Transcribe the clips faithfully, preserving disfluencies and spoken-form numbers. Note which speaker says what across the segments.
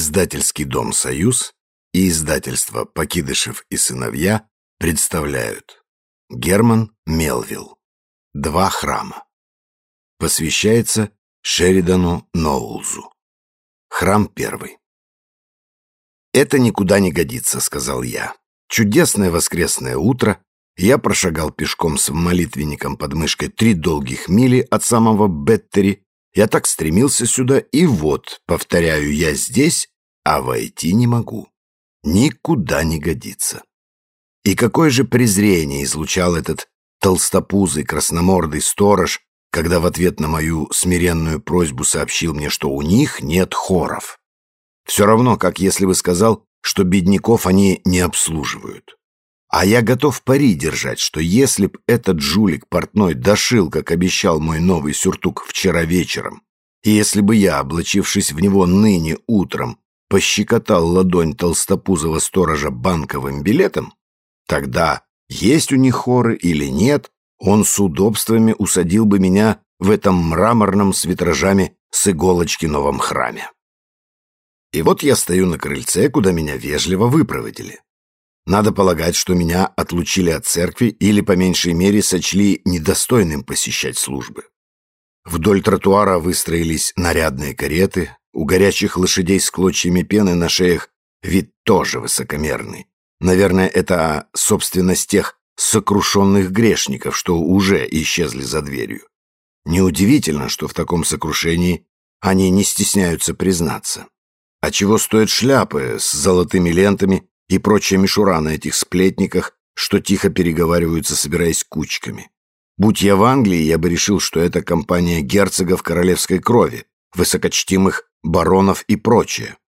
Speaker 1: Издательский дом «Союз» и издательство «Покидышев и сыновья» представляют Герман Мелвилл «Два храма». Посвящается Шеридану Ноулзу. Храм первый. «Это никуда не годится», — сказал я. Чудесное воскресное утро. Я прошагал пешком с молитвенником под мышкой три долгих мили от самого Беттери. Я так стремился сюда, и вот, повторяю, я здесь, а войти не могу. Никуда не годится. И какое же презрение излучал этот толстопузый красномордый сторож, когда в ответ на мою смиренную просьбу сообщил мне, что у них нет хоров. Все равно, как если бы сказал, что бедняков они не обслуживают. А я готов пари держать, что если б этот жулик портной дошил, как обещал мой новый сюртук вчера вечером, и если бы я, облачившись в него ныне утром, пощекотал ладонь толстопузого сторожа банковым билетом, тогда, есть у них хоры или нет, он с удобствами усадил бы меня в этом мраморном с витражами с иголочки новом храме. И вот я стою на крыльце, куда меня вежливо выпроводили. Надо полагать, что меня отлучили от церкви или, по меньшей мере, сочли недостойным посещать службы. Вдоль тротуара выстроились нарядные кареты, у горячих лошадей с клочьями пены на шеях вид тоже высокомерный. Наверное, это собственность тех сокрушенных грешников, что уже исчезли за дверью. Неудивительно, что в таком сокрушении они не стесняются признаться. А чего стоят шляпы с золотыми лентами и прочая мишура на этих сплетниках, что тихо переговариваются, собираясь кучками. Будь я в Англии, я бы решил, что это компания герцогов королевской крови, высокочтимых баронов и прочее.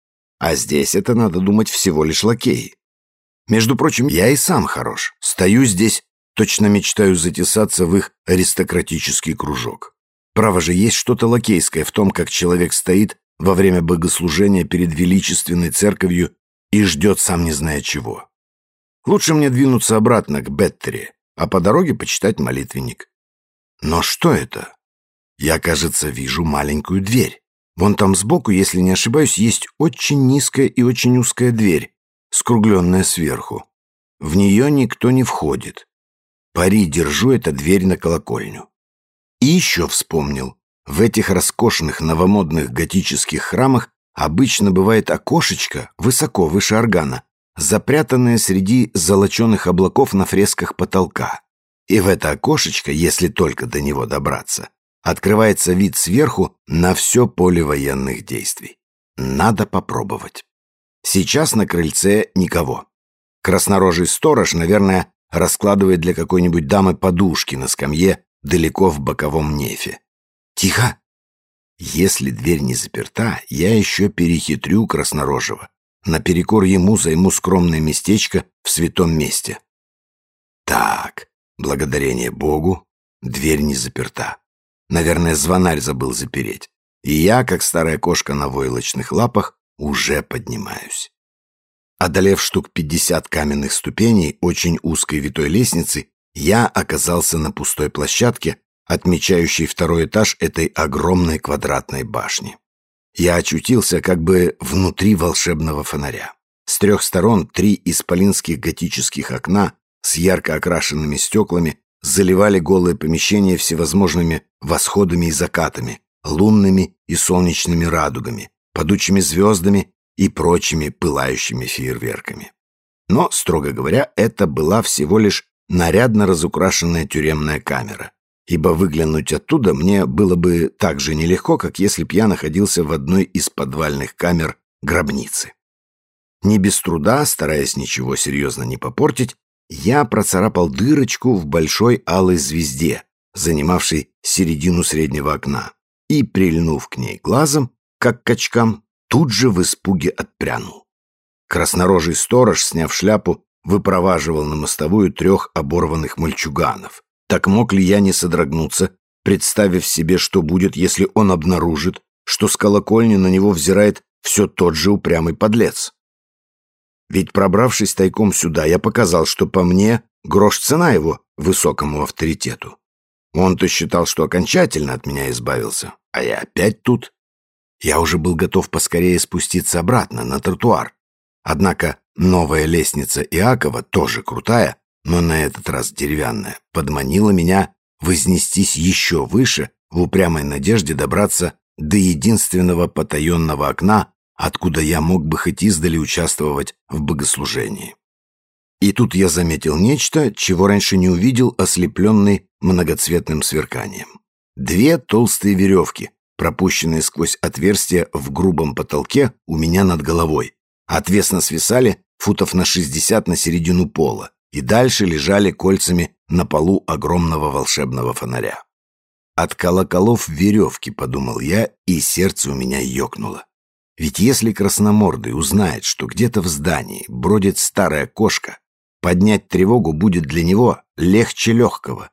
Speaker 1: А здесь это, надо думать, всего лишь лакеи. Между прочим, я и сам хорош. Стою здесь, точно мечтаю затесаться в их аристократический кружок. Право же, есть что-то лакейское в том, как человек стоит во время богослужения перед величественной церковью и ждет сам не зная чего. Лучше мне двинуться обратно к Беттери, а по дороге почитать молитвенник. Но что это? Я, кажется, вижу маленькую дверь. Вон там сбоку, если не ошибаюсь, есть очень низкая и очень узкая дверь, скругленная сверху. В нее никто не входит. Пари держу, это дверь на колокольню. И еще вспомнил. В этих роскошных новомодных готических храмах обычно бывает окошечко высоко выше органа, запрятанное среди золоченых облаков на фресках потолка. И в это окошечко, если только до него добраться, открывается вид сверху на все поле военных действий. Надо попробовать. Сейчас на крыльце никого. Краснорожий сторож, наверное, раскладывает для какой-нибудь дамы подушки на скамье далеко в боковом нефе. Тихо! Если дверь не заперта, я еще перехитрю краснорожего. Наперекор ему займу скромное местечко в святом месте. Так, благодарение Богу, дверь не заперта. Наверное, звонарь забыл запереть. И я, как старая кошка на войлочных лапах, уже поднимаюсь. Одолев штук пятьдесят каменных ступеней очень узкой витой лестницы, я оказался на пустой площадке, отмечающей второй этаж этой огромной квадратной башни. Я очутился как бы внутри волшебного фонаря. С трех сторон три исполинских готических окна с ярко окрашенными стеклами заливали голое помещение всевозможными восходами и закатами, лунными и солнечными радугами, падучими звездами и прочими пылающими фейерверками. Но, строго говоря, это была всего лишь нарядно разукрашенная тюремная камера, ибо выглянуть оттуда мне было бы так же нелегко, как если б я находился в одной из подвальных камер гробницы. Не без труда, стараясь ничего серьезно не попортить, я процарапал дырочку в большой алой звезде, занимавшей середину среднего окна, и, прильнув к ней глазом, как к очкам, тут же в испуге отпрянул. Краснорожий сторож, сняв шляпу, выпроваживал на мостовую трех оборванных мальчуганов. Так мог ли я не содрогнуться, представив себе, что будет, если он обнаружит, что с колокольни на него взирает все тот же упрямый подлец? Ведь, пробравшись тайком сюда, я показал, что по мне грош цена его высокому авторитету. Он-то считал, что окончательно от меня избавился, а я опять тут. Я уже был готов поскорее спуститься обратно на тротуар. Однако новая лестница Иакова, тоже крутая, но на этот раз деревянная, подманила меня вознестись еще выше в упрямой надежде добраться до единственного потаенного окна, откуда я мог бы хоть издали участвовать в богослужении. И тут я заметил нечто, чего раньше не увидел, ослепленный многоцветным сверканием. Две толстые веревки, пропущенные сквозь отверстие в грубом потолке у меня над головой, отвесно свисали футов на шестьдесят на середину пола и дальше лежали кольцами на полу огромного волшебного фонаря. От колоколов веревки, подумал я, и сердце у меня ёкнуло. Ведь если красномордый узнает, что где-то в здании бродит старая кошка, поднять тревогу будет для него легче легкого.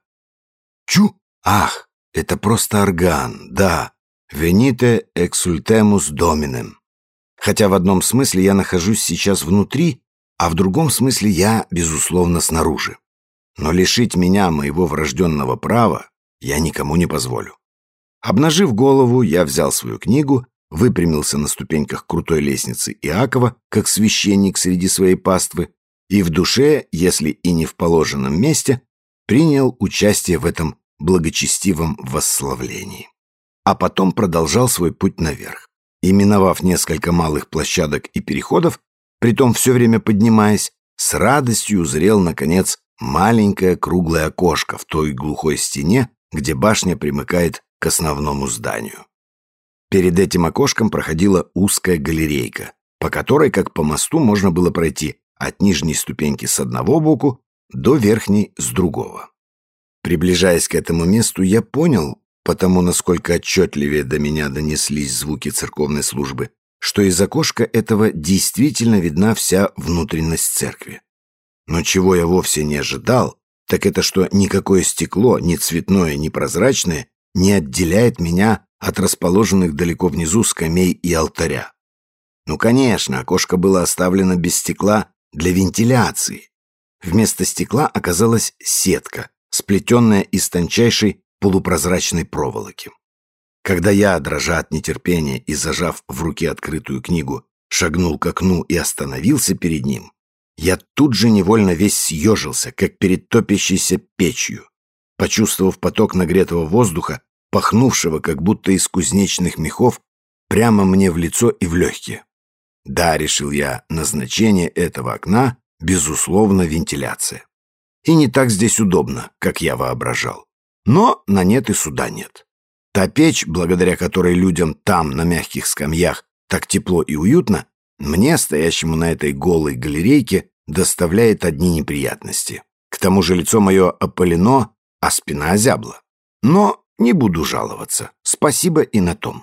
Speaker 1: Чу! Ах, это просто орган, да. Venite exultemus Dominem. Хотя в одном смысле я нахожусь сейчас внутри, а в другом смысле я, безусловно, снаружи. Но лишить меня моего врожденного права я никому не позволю. Обнажив голову, я взял свою книгу, выпрямился на ступеньках крутой лестницы Иакова, как священник среди своей паствы, и в душе, если и не в положенном месте, принял участие в этом благочестивом восславлении. А потом продолжал свой путь наверх. И, миновав несколько малых площадок и переходов, притом все время поднимаясь, с радостью узрел, наконец, маленькое круглое окошко в той глухой стене, где башня примыкает к основному зданию. Перед этим окошком проходила узкая галерейка, по которой, как по мосту, можно было пройти от нижней ступеньки с одного боку до верхней с другого. Приближаясь к этому месту, я понял, потому насколько отчетливее до меня донеслись звуки церковной службы, что из окошка этого действительно видна вся внутренность церкви. Но чего я вовсе не ожидал, так это что никакое стекло, ни цветное, ни прозрачное, не отделяет меня от расположенных далеко внизу скамей и алтаря. Ну, конечно, окошко было оставлено без стекла для вентиляции. Вместо стекла оказалась сетка, сплетенная из тончайшей полупрозрачной проволоки. Когда я, дрожа от нетерпения и зажав в руке открытую книгу, шагнул к окну и остановился перед ним, я тут же невольно весь съежился, как перед топящейся печью, почувствовав поток нагретого воздуха, пахнувшего как будто из кузнечных мехов, прямо мне в лицо и в легкие. Да, решил я, назначение этого окна, безусловно, вентиляция. И не так здесь удобно, как я воображал. Но на нет и суда нет. Та печь, благодаря которой людям там, на мягких скамьях, так тепло и уютно, мне, стоящему на этой голой галерейке, доставляет одни неприятности. К тому же лицо мое опалено, а спина озябла. Но не буду жаловаться. Спасибо и на том.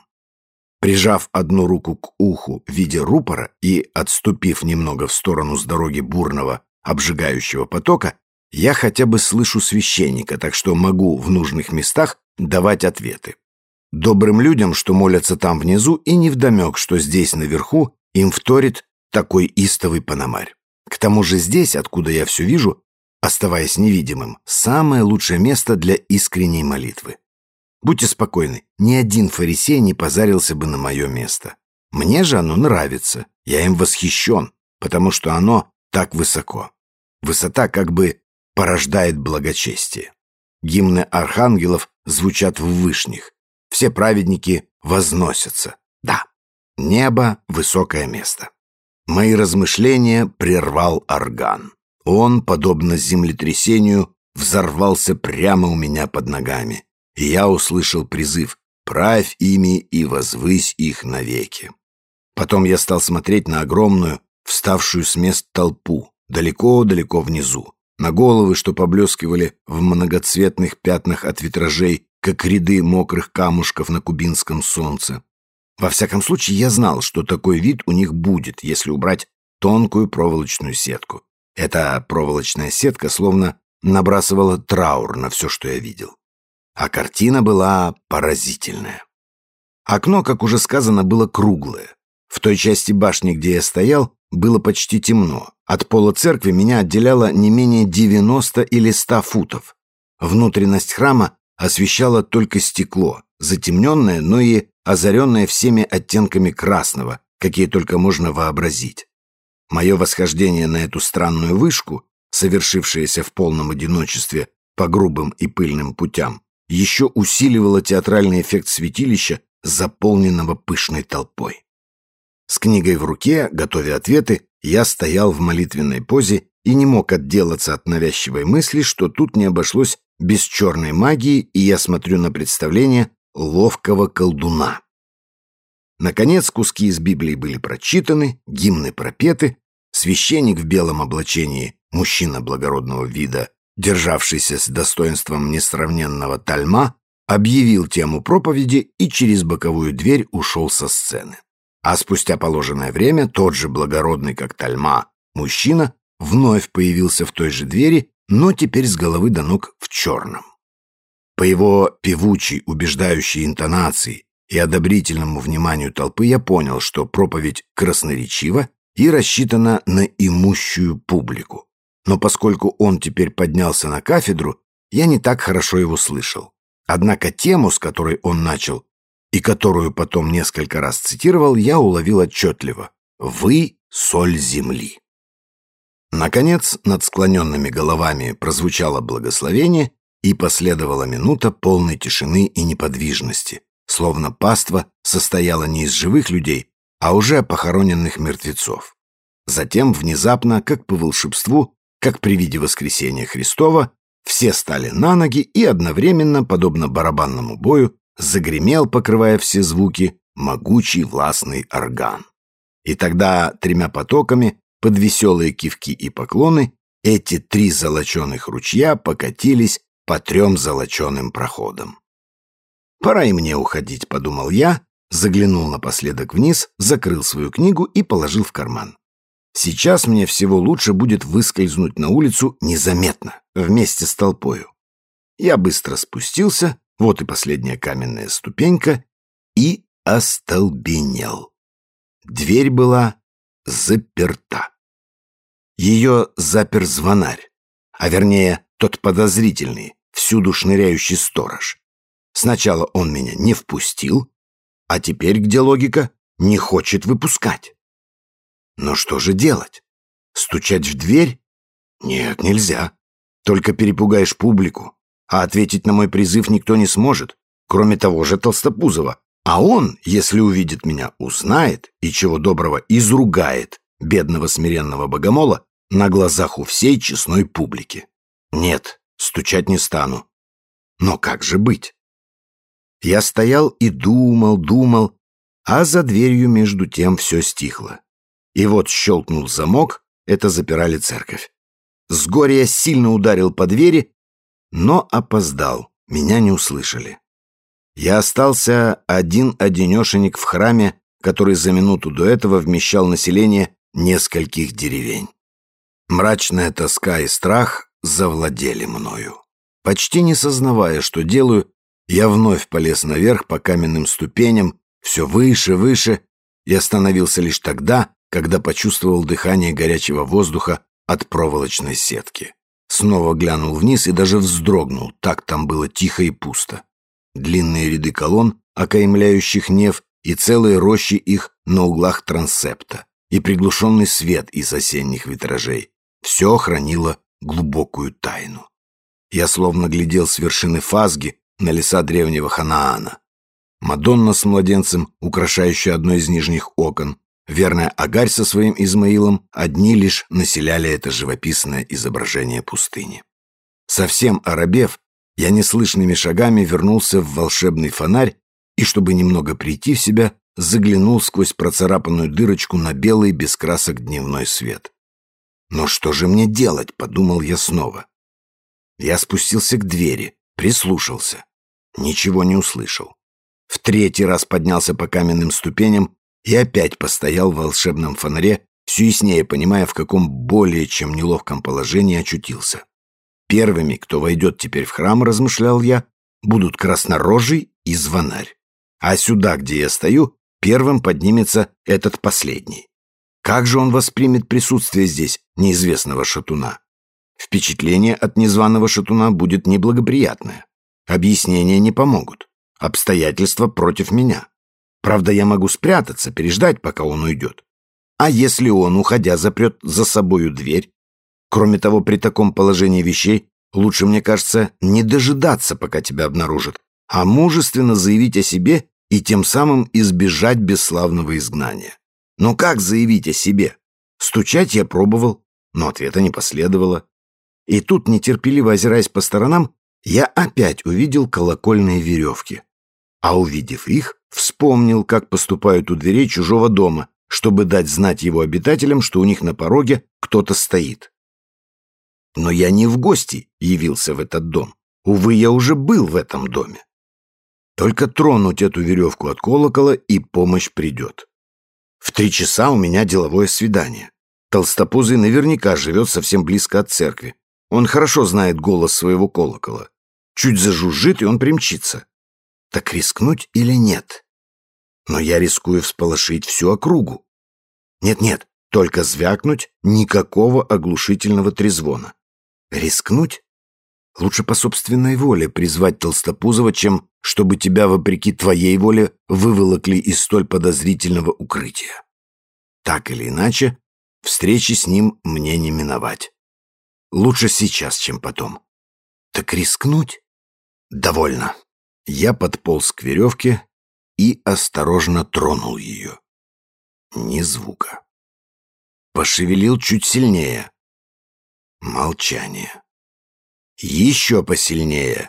Speaker 1: Прижав одну руку к уху в виде рупора и отступив немного в сторону с дороги бурного, обжигающего потока, я хотя бы слышу священника, так что могу в нужных местах давать ответы. Добрым людям, что молятся там внизу, и невдомек, что здесь наверху им вторит такой истовый пономарь. К тому же здесь, откуда я все вижу, оставаясь невидимым, самое лучшее место для искренней молитвы. Будьте спокойны, ни один фарисей не позарился бы на мое место. Мне же оно нравится, я им восхищен, потому что оно так высоко. Высота как бы порождает благочестие. Гимны архангелов звучат в вышних. Все праведники возносятся. Да, небо — высокое место. Мои размышления прервал орган. Он, подобно землетрясению, взорвался прямо у меня под ногами, и я услышал призыв «Правь ими и возвысь их навеки». Потом я стал смотреть на огромную, вставшую с мест толпу, далеко-далеко внизу, на головы, что поблескивали в многоцветных пятнах от витражей, как ряды мокрых камушков на кубинском солнце. Во всяком случае, я знал, что такой вид у них будет, если убрать тонкую проволочную сетку. Эта проволочная сетка словно набрасывала траур на все, что я видел. А картина была поразительная. Окно, как уже сказано, было круглое. В той части башни, где я стоял, было почти темно. От пола церкви меня отделяло не менее девяноста или ста футов. Внутренность храма освещало только стекло, затемненное, но и озаренное всеми оттенками красного, какие только можно вообразить. Мое восхождение на эту странную вышку, совершившееся в полном одиночестве по грубым и пыльным путям, еще усиливало театральный эффект святилища, заполненного пышной толпой. С книгой в руке, готовя ответы, я стоял в молитвенной позе и не мог отделаться от навязчивой мысли, что тут не обошлось без черной магии, и я смотрю на представление ловкого колдуна. Наконец, куски из Библии были прочитаны, гимны пропеты, священник в белом облачении, мужчина благородного вида, державшийся с достоинством несравненного тальма, объявил тему проповеди и через боковую дверь ушел со сцены. А спустя положенное время тот же благородный, как тальма, мужчина вновь появился в той же двери, но теперь с головы до ног в черном. По его певучей, убеждающей интонации и одобрительному вниманию толпы я понял, что проповедь красноречива и рассчитана на имущую публику. Но поскольку он теперь поднялся на кафедру, я не так хорошо его слышал. Однако тему, с которой он начал, и которую потом несколько раз цитировал, я уловил отчетливо. «Вы — соль земли». Наконец, над склоненными головами прозвучало благословение, и последовала минута полной тишины и неподвижности, словно паства состояла не из живых людей, а уже похороненных мертвецов. Затем, внезапно, как по волшебству, как при виде воскресения Христова, все стали на ноги, и одновременно, подобно барабанному бою, загремел, покрывая все звуки, могучий властный орган. И тогда тремя потоками, под веселые кивки и поклоны, эти три золоченых ручья покатились по трем золоченым проходам. «Пора и мне уходить», — подумал я, заглянул напоследок вниз, закрыл свою книгу и положил в карман. Сейчас мне всего лучше будет выскользнуть на улицу незаметно, вместе с толпою. Я быстро спустился, вот и последняя каменная ступенька, и остолбенел. Дверь была заперта. Ее запер звонарь, а вернее тот подозрительный, всюду шныряющий сторож. Сначала он меня не впустил, а теперь, где логика, не хочет выпускать. Но что же делать? Стучать в дверь? Нет, нельзя. Только перепугаешь публику, а ответить на мой призыв никто не сможет, кроме того же Толстопузова. А он, если увидит меня, узнает и, чего доброго, изругает бедного смиренного богомола на глазах у всей честной публики. Нет, стучать не стану. Но как же быть? Я стоял и думал, думал, а за дверью между тем все стихло. И вот щелкнул замок, это запирали церковь. С горя я сильно ударил по двери, но опоздал, меня не услышали. Я остался один-одинешенек в храме, который за минуту до этого вмещал население нескольких деревень. Мрачная тоска и страх завладели мною. Почти не сознавая, что делаю, я вновь полез наверх по каменным ступеням, все выше, выше, и остановился лишь тогда, когда почувствовал дыхание горячего воздуха от проволочной сетки. Снова глянул вниз и даже вздрогнул, так там было тихо и пусто. Длинные ряды колонн, окаймляющих неф, и целые рощи их на углах трансепта, и приглушенный свет из осенних витражей. Все хранило глубокую тайну. Я словно глядел с вершины Фазги на леса древнего Ханаана. Мадонна с младенцем, украшающая одно из нижних окон, верная Агарь со своим Измаилом, одни лишь населяли это живописное изображение пустыни. Совсем оробев, я неслышными шагами вернулся в волшебный фонарь и, чтобы немного прийти в себя, заглянул сквозь процарапанную дырочку на белый без красок дневной свет. «Но что же мне делать?» — подумал я снова. Я спустился к двери, прислушался. Ничего не услышал. В третий раз поднялся по каменным ступеням и опять постоял в волшебном фонаре, все яснее понимая, в каком более чем неловком положении очутился. Первыми, кто войдет теперь в храм, размышлял я, будут краснорожий и звонарь. А сюда, где я стою, первым поднимется этот последний. Как же он воспримет присутствие здесь неизвестного шатуна? Впечатление от незваного шатуна будет неблагоприятное. Объяснения не помогут. Обстоятельства против меня. Правда, я могу спрятаться, переждать, пока он уйдет. А если он, уходя, запрет за собою дверь? Кроме того, при таком положении вещей лучше, мне кажется, не дожидаться, пока тебя обнаружат, а мужественно заявить о себе и тем самым избежать бесславного изгнания. Но как заявить о себе? Стучать я пробовал, но ответа не последовало. И тут, нетерпеливо озираясь по сторонам, я опять увидел колокольные веревки. А увидев их, вспомнил, как поступают у дверей чужого дома, чтобы дать знать его обитателям, что у них на пороге кто-то стоит. Но я не в гости явился в этот дом. Увы, я уже был в этом доме. Только тронуть эту веревку от колокола, и помощь придет. В три часа у меня деловое свидание. Толстопузый наверняка живет совсем близко от церкви. Он хорошо знает голос своего колокола. Чуть зажужжит, и он примчится. Так рискнуть или нет? Но я рискую всполошить всю округу. Нет-нет, только звякнуть, никакого оглушительного трезвона. Рискнуть? Лучше по собственной воле призвать Толстопузова, чем чтобы тебя, вопреки твоей воле, выволокли из столь подозрительного укрытия. Так или иначе, встречи с ним мне не миновать. Лучше сейчас, чем потом. Так рискнуть? Довольно. Я подполз к веревке и осторожно тронул ее. Ни звука. Пошевелил чуть сильнее. Молчание. Еще посильнее.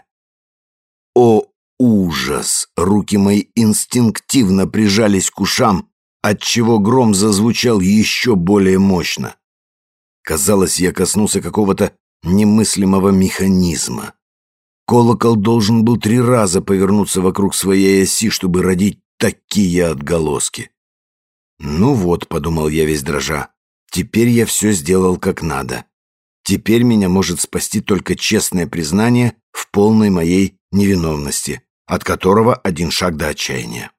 Speaker 1: О, ужас! Руки мои инстинктивно прижались к ушам, отчего гром зазвучал еще более мощно. Казалось, я коснулся какого-то немыслимого механизма. Колокол должен был три раза повернуться вокруг своей оси, чтобы родить такие отголоски. «Ну вот», — подумал я весь дрожа, — «теперь я все сделал как надо. Теперь меня может спасти только честное признание в полной моей невиновности, от которого один шаг до отчаяния».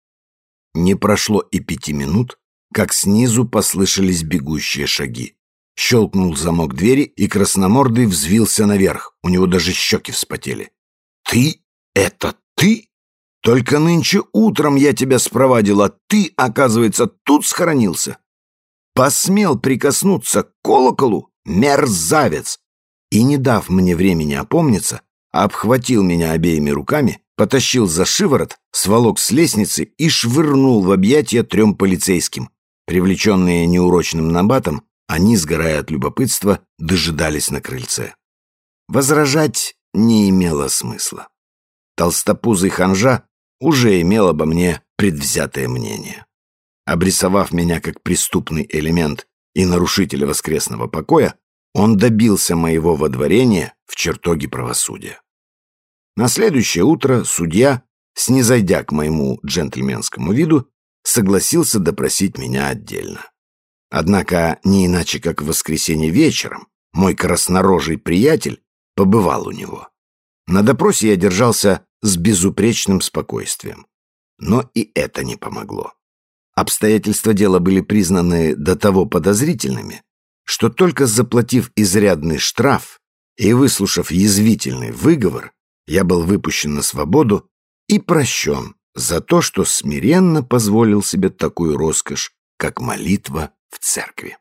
Speaker 1: Не прошло и пяти минут, как снизу послышались бегущие шаги. Щелкнул замок двери, и красномордый взвился наверх. У него даже щеки вспотели. «Ты? Это ты? Только нынче утром я тебя спровадил, а ты, оказывается, тут схоронился. Посмел прикоснуться к колоколу? Мерзавец!» И, не дав мне времени опомниться, обхватил меня обеими руками, потащил за шиворот, сволок с лестницы и швырнул в объятия трем полицейским. Привлеченные неурочным набатом, они, сгорая от любопытства, дожидались на крыльце. Возражать не имело смысла. Толстопузый ханжа уже имел обо мне предвзятое мнение. Обрисовав меня как преступный элемент и нарушителя воскресного покоя, он добился моего водворения в чертоге правосудия. На следующее утро судья, снизойдя к моему джентльменскому виду, согласился допросить меня отдельно. Однако, не иначе как в воскресенье вечером, мой краснорожий приятель побывал у него. На допросе я держался с безупречным спокойствием. Но и это не помогло. Обстоятельства дела были признаны до того подозрительными, что только заплатив изрядный штраф и выслушав язвительный выговор, я был выпущен на свободу и прощен за то, что смиренно позволил себе такую роскошь, как молитва в церкви.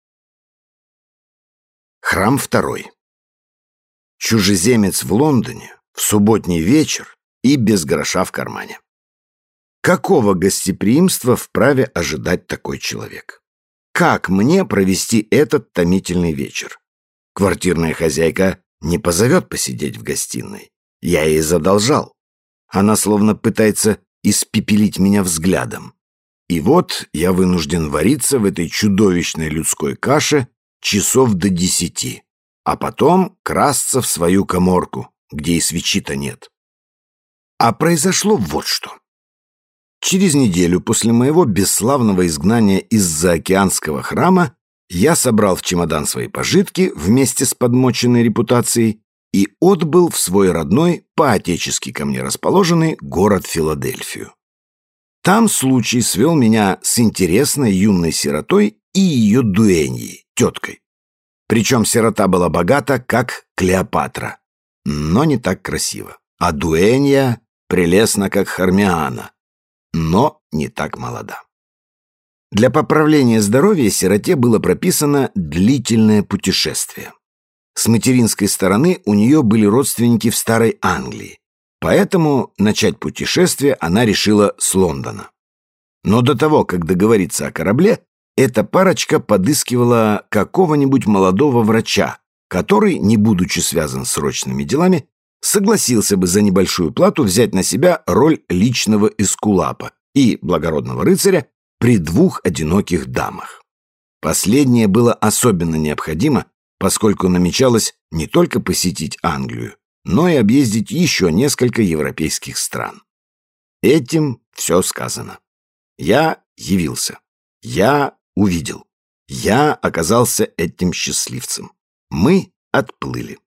Speaker 1: Храм второй. Чужеземец в Лондоне в субботний вечер и без гроша в кармане. Какого гостеприимства вправе ожидать такой человек? Как мне провести этот томительный вечер? Квартирная хозяйка не позовет посидеть в гостиной. Я ей задолжал. Она словно пытается испепелить меня взглядом. И вот я вынужден вариться в этой чудовищной людской каше часов до десяти, а потом красться в свою каморку, где и свечи-то нет. А произошло вот что. Через неделю после моего бесславного изгнания из заокеанского храма я собрал в чемодан свои пожитки вместе с подмоченной репутацией и отбыл в свой родной, по-отечески ко мне расположенный город Филадельфию. Там случай свел меня с интересной юной сиротой и ее дуэньей, теткой. Причем сирота была богата, как Клеопатра, но не так красиво, а дуэнья прелестна, как Хармиана, но не так молода. Для поправления здоровья сироте было прописано длительное путешествие. С материнской стороны у нее были родственники в Старой Англии, поэтому начать путешествие она решила с Лондона. Но до того, как договориться о корабле, эта парочка подыскивала какого-нибудь молодого врача, который, не будучи связан с срочными делами, согласился бы за небольшую плату взять на себя роль личного эскулапа и благородного рыцаря при двух одиноких дамах. Последнее было особенно необходимо, поскольку намечалось не только посетить Англию, но и объездить еще несколько европейских стран. Этим все сказано. Я явился. Я увидел. Я оказался этим счастливцем. Мы отплыли.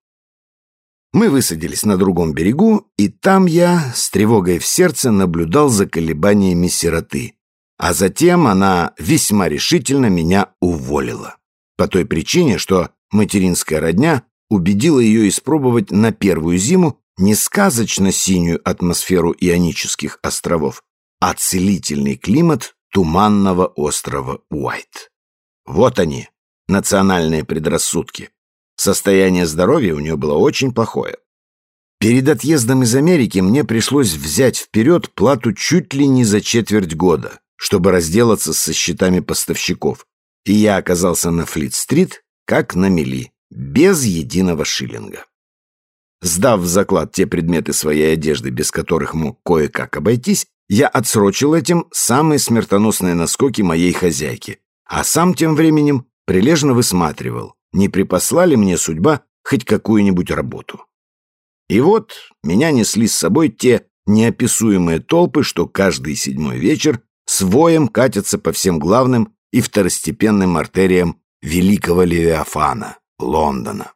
Speaker 1: Мы высадились на другом берегу, и там я с тревогой в сердце наблюдал за колебаниями сироты, а затем она весьма решительно меня уволила. По той причине, что материнская родня убедила ее испробовать на первую зиму не сказочно-синюю атмосферу Ионических островов, а целительный климат туманного острова Уайт. Вот они, национальные предрассудки. Состояние здоровья у нее было очень плохое. Перед отъездом из Америки мне пришлось взять вперед плату чуть ли не за четверть года, чтобы разделаться со счетами поставщиков, и я оказался на Флит-стрит как на мели, без единого шиллинга. Сдав в заклад те предметы своей одежды, без которых мог кое-как обойтись, я отсрочил этим самые смертоносные наскоки моей хозяйки, а сам тем временем прилежно высматривал, не припасла ли мне судьба хоть какую-нибудь работу. И вот меня несли с собой те неописуемые толпы, что каждый седьмой вечер с воем катятся по всем главным и второстепенным артериям великого Левиафана, Лондона.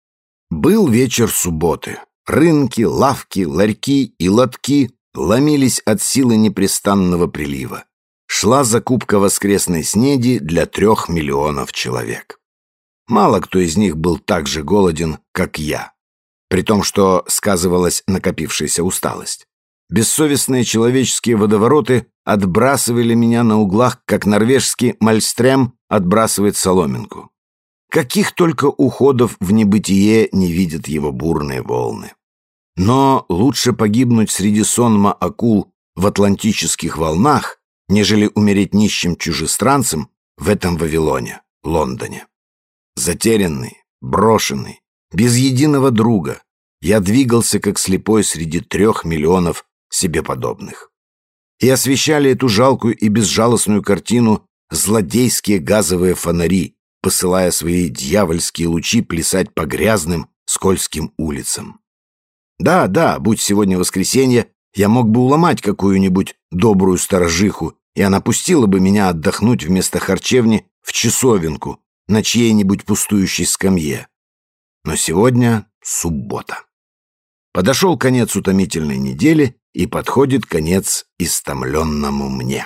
Speaker 1: Был вечер субботы. Рынки, лавки, ларьки и лотки ломились от силы непрестанного прилива. Шла закупка воскресной снеди для трех миллионов человек. Мало кто из них был так же голоден, как я, при том, что сказывалась накопившаяся усталость. Бессовестные человеческие водовороты отбрасывали меня на углах, как норвежский мальстрем отбрасывает соломинку. Каких только уходов в небытие не видят его бурные волны. Но лучше погибнуть среди сонма акул в атлантических волнах, нежели умереть нищим чужестранцем в этом Вавилоне, Лондоне. Затерянный, брошенный, без единого друга, я двигался как слепой среди трех миллионов себе подобных. И освещали эту жалкую и безжалостную картину злодейские газовые фонари, посылая свои дьявольские лучи плясать по грязным, скользким улицам. Да, да, будь сегодня воскресенье, я мог бы уломать какую-нибудь добрую сторожиху, и она пустила бы меня отдохнуть вместо харчевни в часовенку на чьей-нибудь пустующей скамье. Но сегодня суббота. Подошел конец утомительной недели, и подходит конец истомленному мне.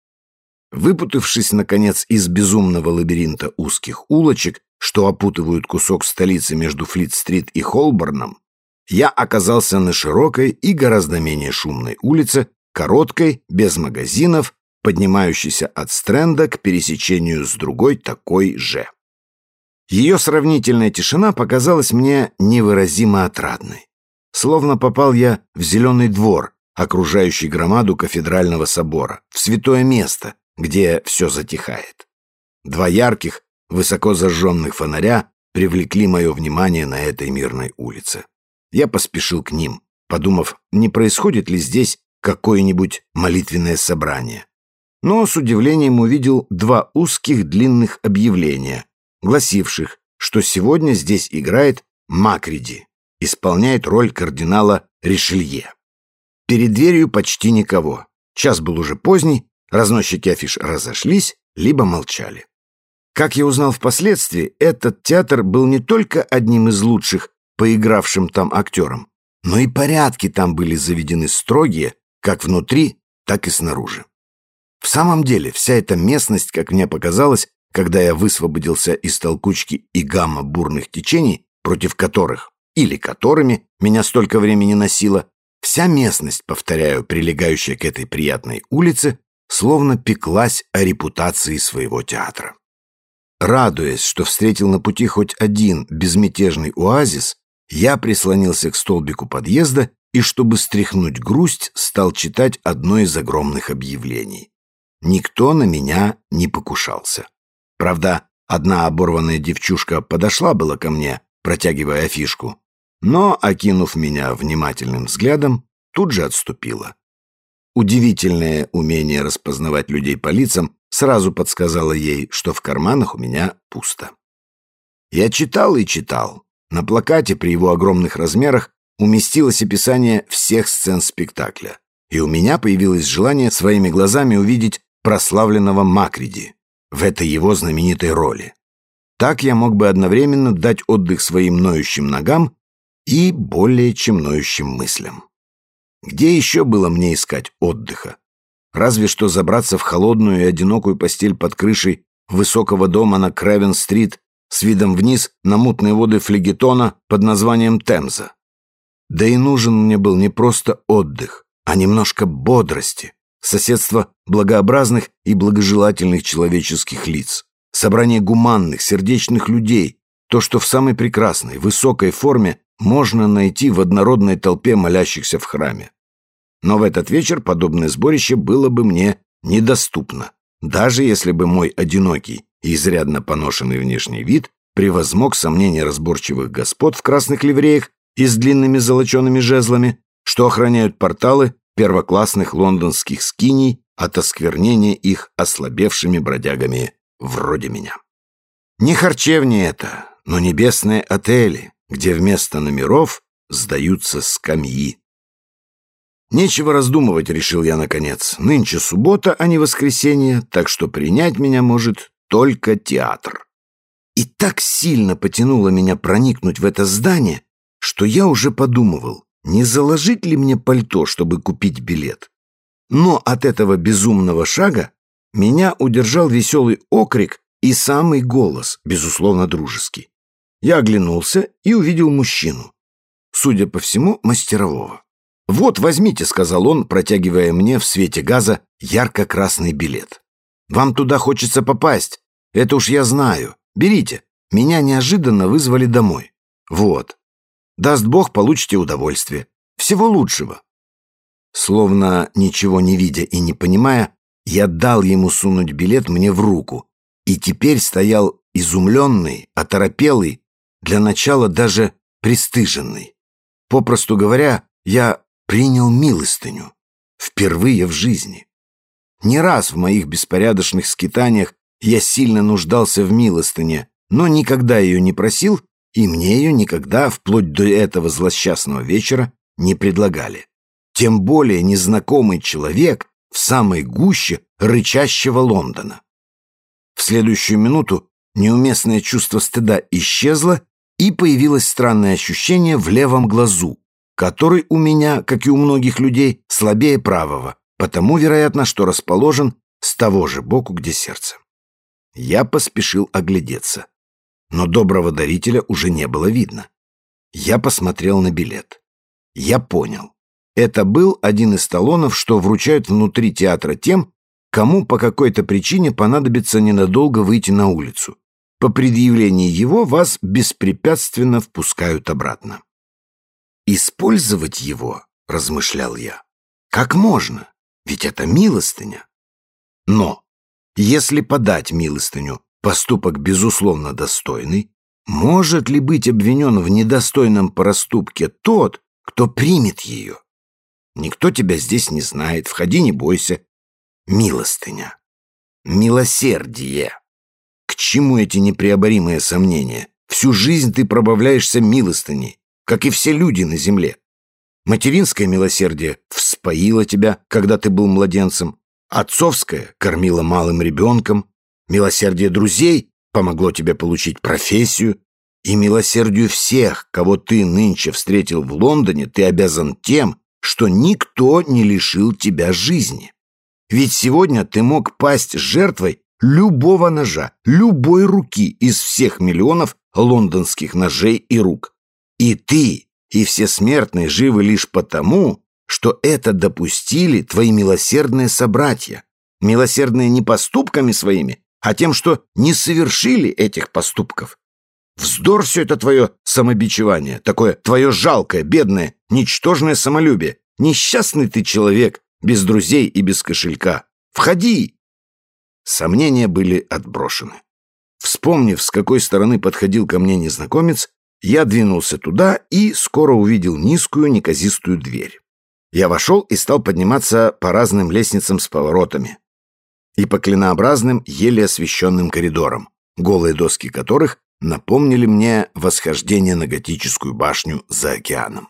Speaker 1: Выпутавшись, наконец, из безумного лабиринта узких улочек, что опутывают кусок столицы между Флит-стрит и Холборном, я оказался на широкой и гораздо менее шумной улице, короткой, без магазинов, поднимающейся от Стрэнда к пересечению с другой такой же. Ее сравнительная тишина показалась мне невыразимо отрадной. Словно попал я в зеленый двор, окружающий громаду кафедрального собора, в святое место, где все затихает. Два ярких, высоко зажженных фонаря привлекли мое внимание на этой мирной улице. Я поспешил к ним, подумав, не происходит ли здесь какое-нибудь молитвенное собрание. Но с удивлением увидел два узких длинных объявления, гласивших, что сегодня здесь играет Макриди, исполняет роль кардинала Ришелье. Перед дверью почти никого. Час был уже поздний, разносчики афиш разошлись, либо молчали. Как я узнал впоследствии, этот театр был не только одним из лучших поигравшим там актером, но и порядки там были заведены строгие, как внутри, так и снаружи. В самом деле, вся эта местность, как мне показалось, когда я высвободился из толкучки и гамма бурных течений, против которых или которыми меня столько времени носило, вся местность, повторяю, прилегающая к этой приятной улице, словно пеклась о репутации своего театра. Радуясь, что встретил на пути хоть один безмятежный оазис, я прислонился к столбику подъезда и, чтобы стряхнуть грусть, стал читать одно из огромных объявлений. Никто на меня не покушался. Правда, одна оборванная девчушка подошла была ко мне, протягивая афишку, но, окинув меня внимательным взглядом, тут же отступила. Удивительное умение распознавать людей по лицам сразу подсказало ей, что в карманах у меня пусто. Я читал и читал. На плакате при его огромных размерах уместилось описание всех сцен спектакля, и у меня появилось желание своими глазами увидеть прославленного Макриди в этой его знаменитой роли. Так я мог бы одновременно дать отдых своим ноющим ногам и более чем ноющим мыслям. Где еще было мне искать отдыха? Разве что забраться в холодную и одинокую постель под крышей высокого дома на Кревен-стрит с видом вниз на мутные воды флегетона под названием Темза. Да и нужен мне был не просто отдых, а немножко бодрости, соседство благообразных и благожелательных человеческих лиц, собрание гуманных, сердечных людей, то, что в самой прекрасной, высокой форме можно найти в однородной толпе молящихся в храме. Но в этот вечер подобное сборище было бы мне недоступно, даже если бы мой одинокий и изрядно поношенный внешний вид превозмог сомнения разборчивых господ в красных ливреях и с длинными золочеными жезлами, что охраняют порталы первоклассных лондонских скиней от осквернения их ослабевшими бродягами вроде меня. Не харчевни это, но небесные отели, где вместо номеров сдаются скамьи. Нечего раздумывать, решил я наконец. Нынче суббота, а не воскресенье, так что принять меня может только театр. И так сильно потянуло меня проникнуть в это здание, что я уже подумывал, не заложить ли мне пальто, чтобы купить билет. Но от этого безумного шага меня удержал веселый окрик и самый голос, безусловно дружеский. Я оглянулся и увидел мужчину, судя по всему, мастерового. «Вот, возьмите», — сказал он, протягивая мне в свете газа ярко-красный билет. «Вам туда хочется попасть. Это уж я знаю. Берите. Меня неожиданно вызвали домой. Вот. Даст Бог, получите удовольствие. Всего лучшего». Словно ничего не видя и не понимая, я дал ему сунуть билет мне в руку и теперь стоял изумленный, оторопелый, для начала даже пристыженный. Попросту говоря, я принял милостыню. Впервые в жизни. Не раз в моих беспорядочных скитаниях я сильно нуждался в милостыне, но никогда ее не просил, и мне ее никогда, вплоть до этого злосчастного вечера, не предлагали. Тем более незнакомый человек в самой гуще рычащего Лондона. В следующую минуту неуместное чувство стыда исчезло, и появилось странное ощущение в левом глазу, который у меня, как и у многих людей, слабее правого, потому, вероятно, что расположен с того же боку, где сердце. Я поспешил оглядеться, но доброго дарителя уже не было видно. Я посмотрел на билет. Я понял. Это был один из талонов, что вручают внутри театра тем, кому по какой-то причине понадобится ненадолго выйти на улицу. По предъявлении его вас беспрепятственно впускают обратно. «Использовать его, — размышлял я, — как можно, ведь это милостыня. Но если подать милостыню поступок безусловно достойный, может ли быть обвинен в недостойном проступке тот, кто примет ее? Никто тебя здесь не знает, входи, не бойся. Милостыня, милосердие. К чему эти непреоборимые сомнения? Всю жизнь ты пробавляешься милостыней, как и все люди на земле. Материнское милосердие вспоило тебя, когда ты был младенцем. Отцовское кормило малым ребенком. Милосердие друзей помогло тебе получить профессию. И милосердию всех, кого ты нынче встретил в Лондоне, ты обязан тем, что никто не лишил тебя жизни. Ведь сегодня ты мог пасть жертвой любого ножа, любой руки из всех миллионов лондонских ножей и рук. И ты, и все смертные живы лишь потому, что это допустили твои милосердные собратья, Милосердные не поступками своими, а тем, что не совершили этих поступков. Вздор все это твое самобичевание, такое твое жалкое, бедное, ничтожное самолюбие. Несчастный ты человек, без друзей и без кошелька. Входи!» Сомнения были отброшены. Вспомнив, с какой стороны подходил ко мне незнакомец, я двинулся туда и скоро увидел низкую неказистую дверь. Я вошел и стал подниматься по разным лестницам с поворотами и по клинообразным, еле освещенным коридорам, голые доски которых напомнили мне восхождение на готическую башню за океаном.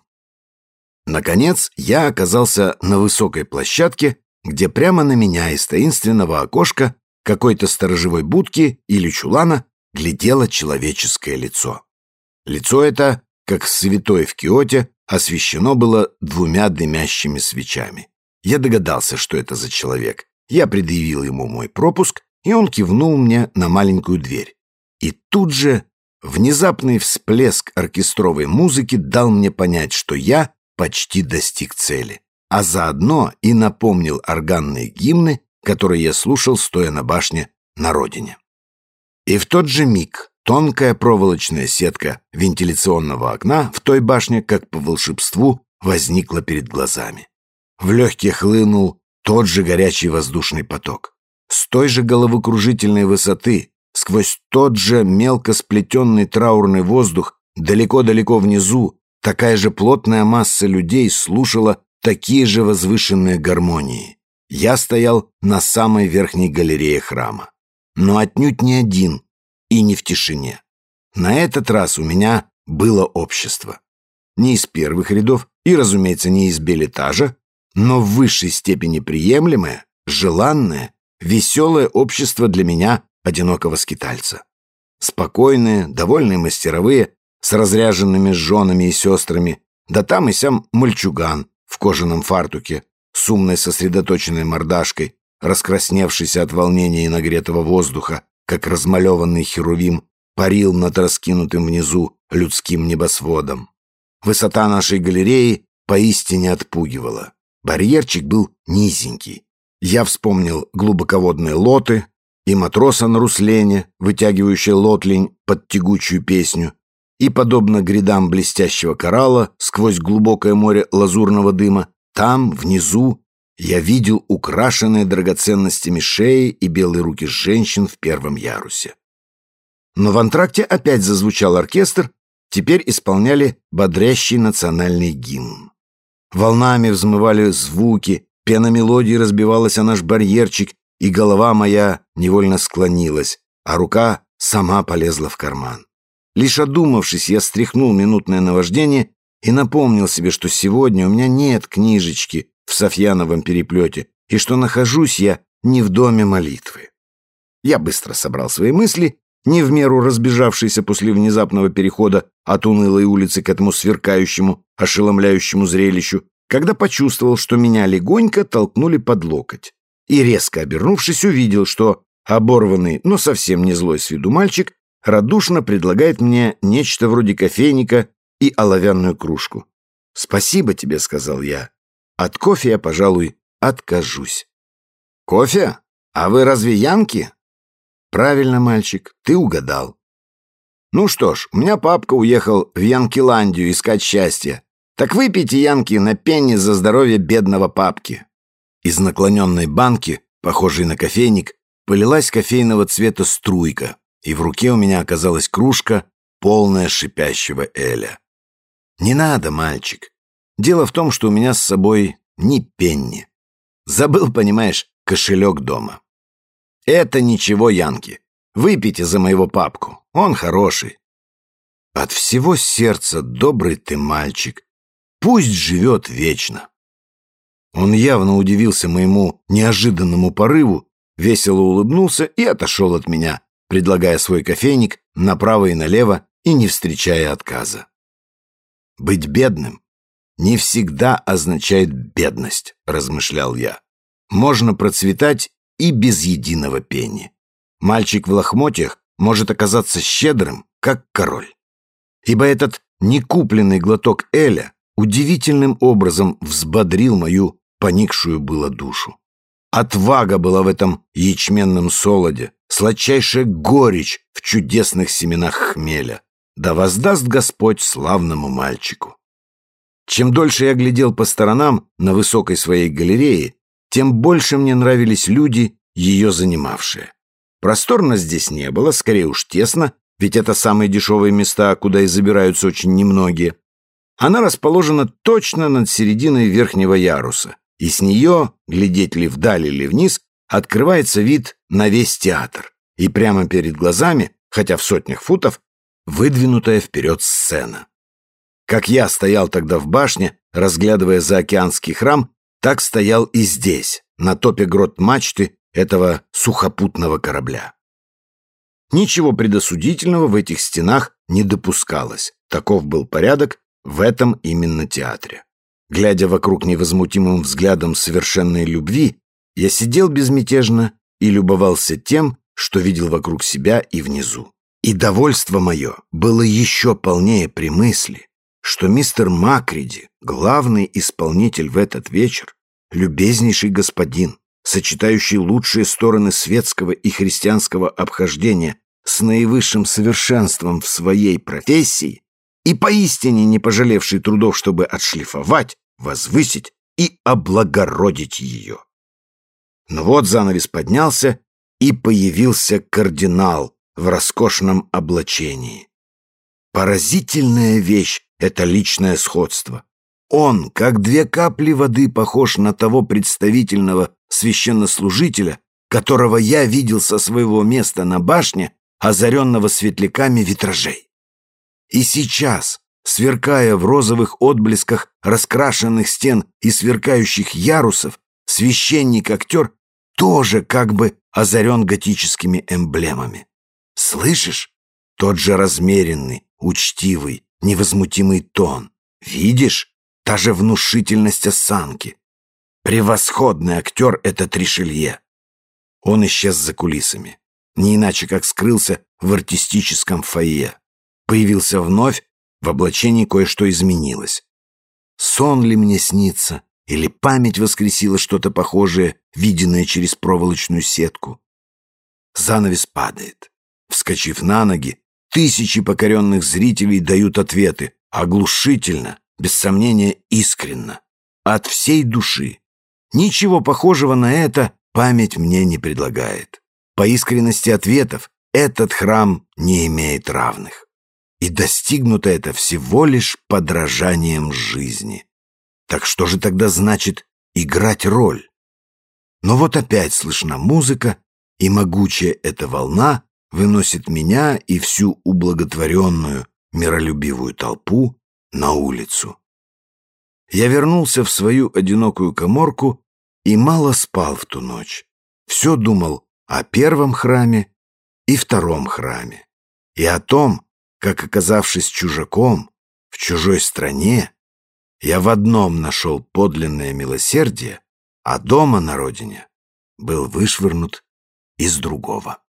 Speaker 1: Наконец, я оказался на высокой площадке, где прямо на меня из таинственного окошка какой-то сторожевой будки или чулана глядело человеческое лицо. Лицо это, как святой в Киоте, освещено было двумя дымящими свечами. Я догадался, что это за человек. Я предъявил ему мой пропуск, и он кивнул мне на маленькую дверь. И тут же внезапный всплеск оркестровой музыки дал мне понять, что я почти достиг цели, а заодно и напомнил органные гимны, которые я слушал, стоя на башне на родине. И в тот же миг тонкая проволочная сетка вентиляционного окна в той башне, как по волшебству, возникла перед глазами. В легкие хлынул тот же горячий воздушный поток. С той же головокружительной высоты, сквозь тот же мелко сплетенный траурный воздух, далеко-далеко внизу, такая же плотная масса людей слушала такие же возвышенные гармонии. Я стоял на самой верхней галерее храма. Но отнюдь не один и не в тишине. На этот раз у меня было общество. Не из первых рядов и, разумеется, не из бельэтажа, но в высшей степени приемлемое, желанное, веселое общество для меня, одинокого скитальца. Спокойные, довольные мастеровые, с разряженными женами и сестрами, да там и сям мальчуган в кожаном фартуке, с умной сосредоточенной мордашкой, раскрасневшийся от волнения и нагретого воздуха, как размалеванный херувим, парил над раскинутым внизу людским небосводом. Высота нашей галереи поистине отпугивала. Барьерчик был низенький. Я вспомнил глубоководные лоты и матроса на руслене, вытягивающий лотлень под тягучую песню, и, подобно грядам блестящего коралла сквозь глубокое море лазурного дыма, там, внизу, я видел украшенные драгоценностями шеи и белые руки женщин в первом ярусе. Но в антракте опять зазвучал оркестр, теперь исполняли бодрящий национальный гимн. Волнами взмывали звуки, пена мелодии разбивалась о наш барьерчик, и голова моя невольно склонилась, а рука сама полезла в карман. Лишь одумавшись, я стряхнул минутное наваждение и напомнил себе, что сегодня у меня нет книжечки в софьяновом переплете и что нахожусь я не в доме молитвы. Я быстро собрал свои мысли, не в меру разбежавшиеся после внезапного перехода от унылой улицы к этому сверкающему, ошеломляющему зрелищу, когда почувствовал, что меня легонько толкнули под локоть, и, резко обернувшись, увидел, что оборванный, но совсем не злой с виду мальчик радушно предлагает мне нечто вроде кофейника и оловянную кружку. «Спасибо тебе», — сказал я. «От кофе я, пожалуй, откажусь». «Кофе? А вы разве янки?» «Правильно, мальчик, ты угадал». «Ну что ж, у меня папка уехал в Янкиландию искать счастья. Так выпейте, янки, на пенни за здоровье бедного папки». Из наклоненной банки, похожей на кофейник, полилась кофейного цвета струйка, и в руке у меня оказалась кружка, полная шипящего эля. «Не надо, мальчик. Дело в том, что у меня с собой ни пенни. Забыл, понимаешь, кошелек дома». «Это ничего, янки. Выпейте за моего папку. Он хороший». «От всего сердца добрый ты мальчик. Пусть живет вечно». Он явно удивился моему неожиданному порыву, весело улыбнулся и отошел от меня, предлагая свой кофейник направо и налево и не встречая отказа. «Быть бедным не всегда означает бедность», — размышлял я. «Можно процветать и без единого пенни. Мальчик в лохмотьях может оказаться щедрым, как король. Ибо этот некупленный глоток эля удивительным образом взбодрил мою поникшую было душу. Отвага была в этом ячменном солоде, сладчайшая горечь в чудесных семенах хмеля. Да воздаст Господь славному мальчику. Чем дольше я глядел по сторонам на высокой своей галерее, тем больше мне нравились люди, ее занимавшие. Просторно здесь не было, скорее уж тесно, ведь это самые дешевые места, куда и забираются очень немногие. Она расположена точно над серединой верхнего яруса, и с нее, глядеть ли вдаль или вниз, открывается вид на весь театр, и прямо перед глазами, хотя в сотнях футов, выдвинутая вперед сцена. Как я стоял тогда в башне, разглядывая заокеанский храм, так стоял и здесь, на топе грот-мачты этого сухопутного корабля. Ничего предосудительного в этих стенах не допускалось. Таков был порядок в этом именно театре. Глядя вокруг невозмутимым взглядом совершенной любви, я сидел безмятежно и любовался тем, что видел вокруг себя и внизу. И довольство мое было еще полнее при мысли, что мистер Макриди, главный исполнитель в этот вечер, любезнейший господин, сочетающий лучшие стороны светского и христианского обхождения с наивысшим совершенством в своей профессии и поистине не пожалевший трудов, чтобы отшлифовать, возвысить и облагородить ее. Но вот занавес поднялся, и появился кардинал в роскошном облачении. Поразительная вещь — это личное сходство. Он, как две капли воды, похож на того представительного священнослужителя, которого я видел со своего места на башне, озаренного светляками витражей. И сейчас, сверкая в розовых отблесках раскрашенных стен и сверкающих ярусов, священник-актер тоже как бы озарен готическими эмблемами. Слышишь? Тот же размеренный, учтивый, невозмутимый тон. Видишь? Та же внушительность осанки. Превосходный актер — этот Ришелье. Он исчез за кулисами. Не иначе, как скрылся в артистическом фойе. Появился вновь, в облачении кое-что изменилось. Сон ли мне снится? Или память воскресила что-то похожее, виденное через проволочную сетку? Занавес падает. Вскочив на ноги, тысячи покоренных зрителей дают ответы, оглушительно, без сомнения, искренно, от всей души. Ничего похожего на это память мне не предлагает. По искренности ответов этот храм не имеет равных. И достигнуто это всего лишь подражанием жизни. Так что же тогда значит играть роль? Но вот опять слышна музыка, и могучая эта волна выносит меня и всю ублаготворенную, миролюбивую толпу на улицу. Я вернулся в свою одинокую каморку и мало спал в ту ночь. Все думал о первом храме и втором храме, и о том, как, оказавшись чужаком в чужой стране, я в одном нашел подлинное милосердие, а дома на родине был вышвырнут из другого.